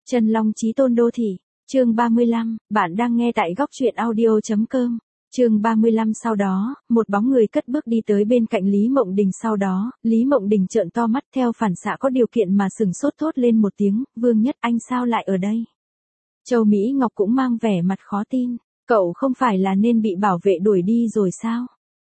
Chân Long Chí Tôn Đô Thị, chương 35, bạn đang nghe tại góc truyện audio.com. Chương 35 sau đó, một bóng người cất bước đi tới bên cạnh Lý Mộng Đình sau đó, Lý Mộng Đình trợn to mắt theo phản xạ có điều kiện mà sừng sốt thốt lên một tiếng, Vương Nhất anh sao lại ở đây? Châu Mỹ Ngọc cũng mang vẻ mặt khó tin, cậu không phải là nên bị bảo vệ đuổi đi rồi sao?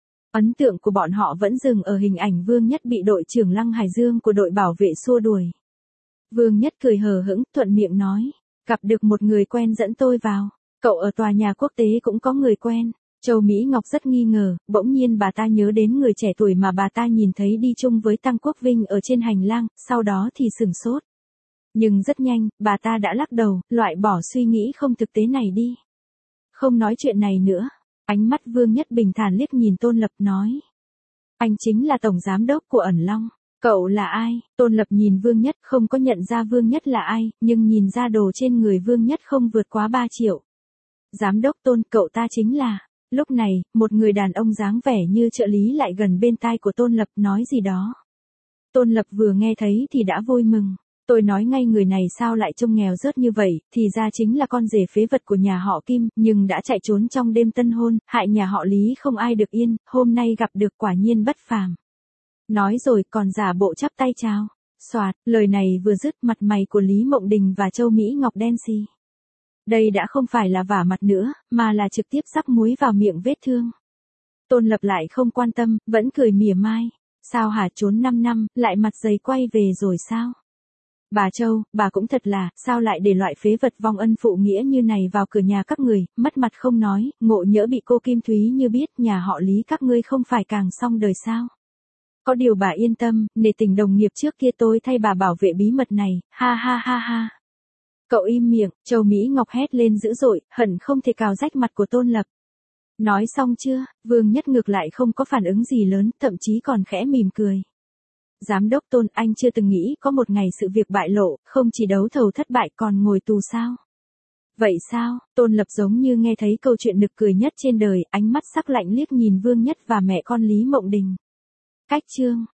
Ấn tượng của bọn họ vẫn dừng ở hình ảnh Vương Nhất bị đội trưởng Lăng Hải Dương của đội bảo vệ xua đuổi. Vương Nhất cười hờ hững, thuận miệng nói, gặp được một người quen dẫn tôi vào, cậu ở tòa nhà quốc tế cũng có người quen. Châu Mỹ Ngọc rất nghi ngờ, bỗng nhiên bà ta nhớ đến người trẻ tuổi mà bà ta nhìn thấy đi chung với Tăng Quốc Vinh ở trên hành lang, sau đó thì sửng sốt. Nhưng rất nhanh, bà ta đã lắc đầu, loại bỏ suy nghĩ không thực tế này đi. Không nói chuyện này nữa. Ánh mắt Vương Nhất bình thản liếc nhìn Tôn Lập nói. Anh chính là tổng giám đốc của Ẩn Long. Cậu là ai? Tôn Lập nhìn Vương Nhất, không có nhận ra Vương Nhất là ai, nhưng nhìn ra đồ trên người Vương Nhất không vượt quá 3 triệu. Giám đốc Tôn, cậu ta chính là... Lúc này, một người đàn ông dáng vẻ như trợ lý lại gần bên tai của Tôn Lập nói gì đó. Tôn Lập vừa nghe thấy thì đã vui mừng. Tôi nói ngay người này sao lại trông nghèo rớt như vậy, thì ra chính là con rể phế vật của nhà họ Kim, nhưng đã chạy trốn trong đêm tân hôn, hại nhà họ Lý không ai được yên, hôm nay gặp được quả nhiên bất phàm. Nói rồi còn giả bộ chắp tay chào. Soạt, lời này vừa dứt mặt mày của Lý Mộng Đình và Châu Mỹ Ngọc đen xì. Đây đã không phải là vả mặt nữa, mà là trực tiếp rắc muối vào miệng vết thương. Tôn Lập lại không quan tâm, vẫn cười mỉa mai. Sao hả, trốn 5 năm, lại mặt dày quay về rồi sao? Bà Châu, bà cũng thật là, sao lại để loại phế vật vong ân phụ nghĩa như này vào cửa nhà các người, mất mặt không nói, ngộ nhỡ bị cô Kim Thúy như biết nhà họ Lý các ngươi không phải càng xong đời sao? Có điều bà yên tâm, nể tình đồng nghiệp trước kia tôi thay bà bảo vệ bí mật này, ha ha ha ha. Cậu im miệng, Châu Mỹ Ngọc hét lên dữ dội, hận không thể cào rách mặt của Tôn Lập. Nói xong chưa, Vương Nhất ngược lại không có phản ứng gì lớn, thậm chí còn khẽ mỉm cười. Giám đốc Tôn, anh chưa từng nghĩ có một ngày sự việc bại lộ, không chỉ đấu thầu thất bại còn ngồi tù sao? Vậy sao? Tôn Lập giống như nghe thấy câu chuyện nực cười nhất trên đời, ánh mắt sắc lạnh liếc nhìn Vương Nhất và mẹ con Lý Mộng Đình. Cách chương